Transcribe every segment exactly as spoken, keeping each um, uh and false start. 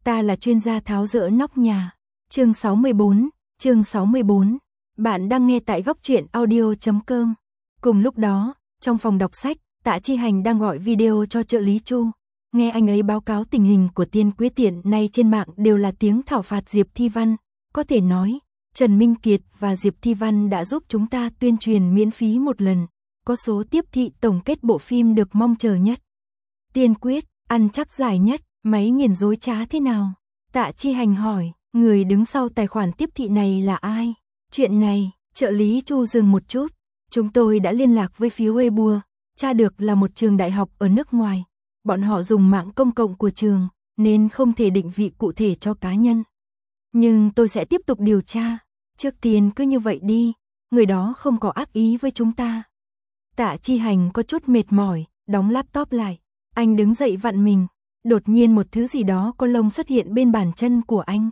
Ta là chuyên gia tháo dỡ nóc nhà. Chương sáu mươi bốn, chương sáu mươi bốn. Bạn đang nghe tại góc truyện audio chấm com. Cùng lúc đó, trong phòng đọc sách, Tạ Chi Hành đang gọi video cho trợ lý Chu. Nghe anh ấy báo cáo tình hình của Tiên Quế Tiện nay trên mạng đều là tiếng thảo phạt Diệp Thi Văn. Có thể nói, Trần Minh Kiệt và Diệp Thi Văn đã giúp chúng ta tuyên truyền miễn phí một lần. Có số tiếp thị tổng kết bộ phim được mong chờ nhất. Tiên Quyết, ăn chắc giải nhất, máy nghiền dối trá thế nào? Tạ Chi Hành hỏi, người đứng sau tài khoản tiếp thị này là ai? Chuyện này, trợ lý Chu dừng một chút. Chúng tôi đã liên lạc với phía Weibo, tra được là một trường đại học ở nước ngoài. Bọn họ dùng mạng công cộng của trường, nên không thể định vị cụ thể cho cá nhân. Nhưng tôi sẽ tiếp tục điều tra. Trước tiên cứ như vậy đi, người đó không có ác ý với chúng ta. Tạ Chi Hành có chút mệt mỏi, đóng laptop lại. Anh đứng dậy vặn mình. Đột nhiên một thứ gì đó có lông xuất hiện bên bàn chân của anh.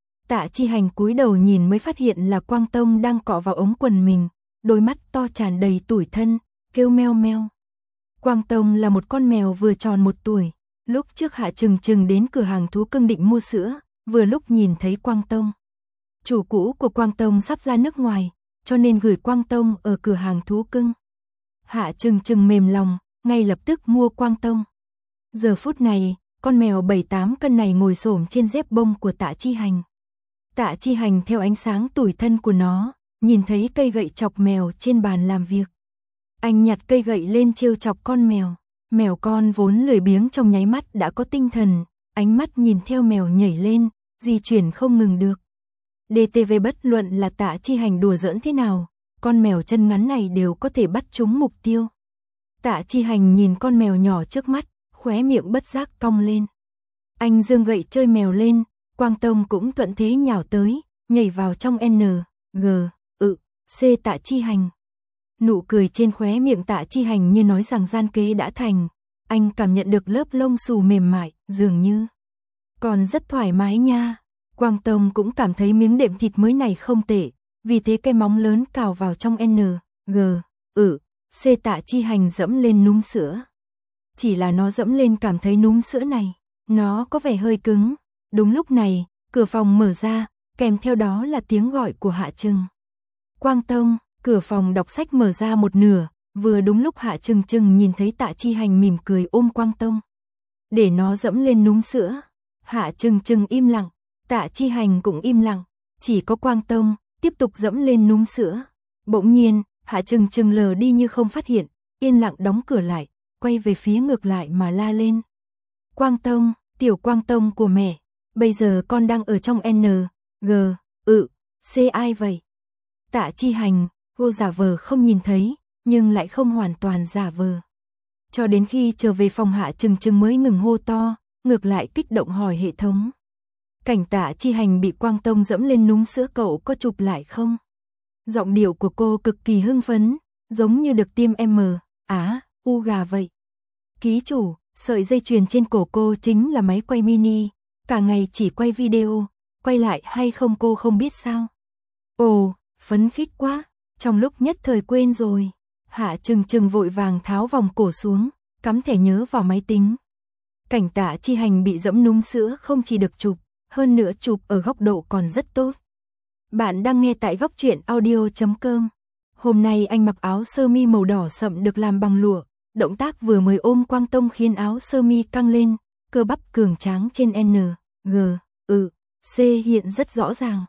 Tạ Chi Hành cúi đầu nhìn mới phát hiện là Quang Tông đang cọ vào ống quần mình. Đôi mắt to tràn đầy tủi thân, kêu meo meo. Quang Tông là một con mèo vừa tròn một tuổi. Lúc trước Hạ Trừng Trừng đến cửa hàng thú cưng định mua sữa, vừa lúc nhìn thấy Quang Tông. Chủ cũ của Quang Tông sắp ra nước ngoài, cho nên gửi Quang Tông ở cửa hàng thú cưng. Hạ Trừng Trừng mềm lòng, ngay lập tức mua Quang Tông. Giờ phút này, con mèo bảy tám cân này ngồi xổm trên dép bông của Tạ Chi Hành. Tạ Chi Hành theo ánh sáng tủi thân của nó, nhìn thấy cây gậy chọc mèo trên bàn làm việc. Anh nhặt cây gậy lên trêu chọc con mèo. Mèo con vốn lười biếng trong nháy mắt đã có tinh thần, ánh mắt nhìn theo mèo nhảy lên, di chuyển không ngừng được. đê tê vê bất luận là Tạ Chi Hành đùa giỡn thế nào, con mèo chân ngắn này đều có thể bắt trúng mục tiêu. Tạ Chi Hành nhìn con mèo nhỏ trước mắt, khóe miệng bất giác cong lên. Anh giương gậy chơi mèo lên, Quang Tông cũng thuận thế nhào tới, nhảy vào trong N, G, ự, C Tạ Chi Hành. Nụ cười trên khóe miệng Tạ Chi Hành như nói rằng gian kế đã thành. Anh cảm nhận được lớp lông xù mềm mại, dường như còn rất thoải mái nha. Quang Tông cũng cảm thấy miếng đệm thịt mới này không tệ, vì thế cái móng lớn cào vào trong N, G, ự, C Tạ Chi Hành dẫm lên núm sữa. Chỉ là nó dẫm lên cảm thấy núm sữa này, nó có vẻ hơi cứng. Đúng lúc này, cửa phòng mở ra, kèm theo đó là tiếng gọi của Hạ Trừng. Quang Tông, cửa phòng đọc sách mở ra một nửa, vừa đúng lúc Hạ Trừng Trừng nhìn thấy Tạ Chi Hành mỉm cười ôm Quang Tông. Để nó dẫm lên núm sữa. Hạ Trừng Trừng im lặng, Tạ Chi Hành cũng im lặng, chỉ có Quang Tông tiếp tục dẫm lên núm sữa. Bỗng nhiên, Hạ Trừng Trừng lờ đi như không phát hiện, yên lặng đóng cửa lại, quay về phía ngược lại mà la lên. Quang Tông, tiểu Quang Tông của mẹ, bây giờ con đang ở trong N, G, ự, C ai vậy? Tạ Chi Hành, cô giả vờ không nhìn thấy, nhưng lại không hoàn toàn giả vờ. Cho đến khi trở về phòng Hạ Trừng Trừng mới ngừng hô to, ngược lại kích động hỏi hệ thống. Cảnh Tạ Chi Hành bị Quang Tông dẫm lên núm sữa cậu có chụp lại không? Giọng điệu của cô cực kỳ hưng phấn, giống như được tiêm M, á, u gà vậy. Ký chủ, sợi dây chuyền trên cổ cô chính là máy quay mini, cả ngày chỉ quay video, quay lại hay không cô không biết sao? Ồ, phấn khích quá, trong lúc nhất thời quên rồi. Hạ Trừng Trừng vội vàng tháo vòng cổ xuống, cắm thẻ nhớ vào máy tính. Cảnh Tạ Chi Hành bị dẫm núm sữa không chỉ được chụp, hơn nữa chụp ở góc độ còn rất tốt. Bạn đang nghe tại góc truyện audio chấm com. Hôm nay anh mặc áo sơ mi màu đỏ sậm được làm bằng lụa, động tác vừa mới ôm Quang Tông khiến áo sơ mi căng lên, cơ bắp cường tráng trên N, G, ự, C hiện rất rõ ràng.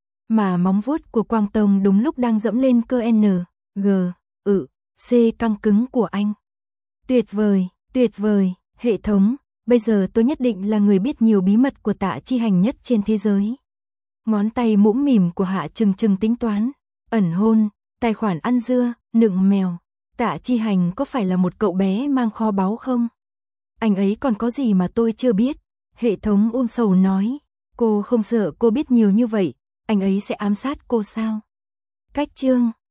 Mà móng vuốt của Quang Tông đúng lúc đang dẫm lên cơ N, G, ự, C căng cứng của anh. Tuyệt vời, tuyệt vời, hệ thống, bây giờ tôi nhất định là người biết nhiều bí mật của Tạ Chi Hành nhất trên thế giới. Ngón tay mũm mỉm của Hạ Trừng Trừng tính toán, ẩn hôn, tài khoản ăn dưa, nựng mèo. Tạ Chi Hành có phải là một cậu bé mang kho báu không? Anh ấy còn có gì mà tôi chưa biết? Hệ thống ôm sầu nói, cô không sợ cô biết nhiều như vậy, anh ấy sẽ ám sát cô sao? Cách chương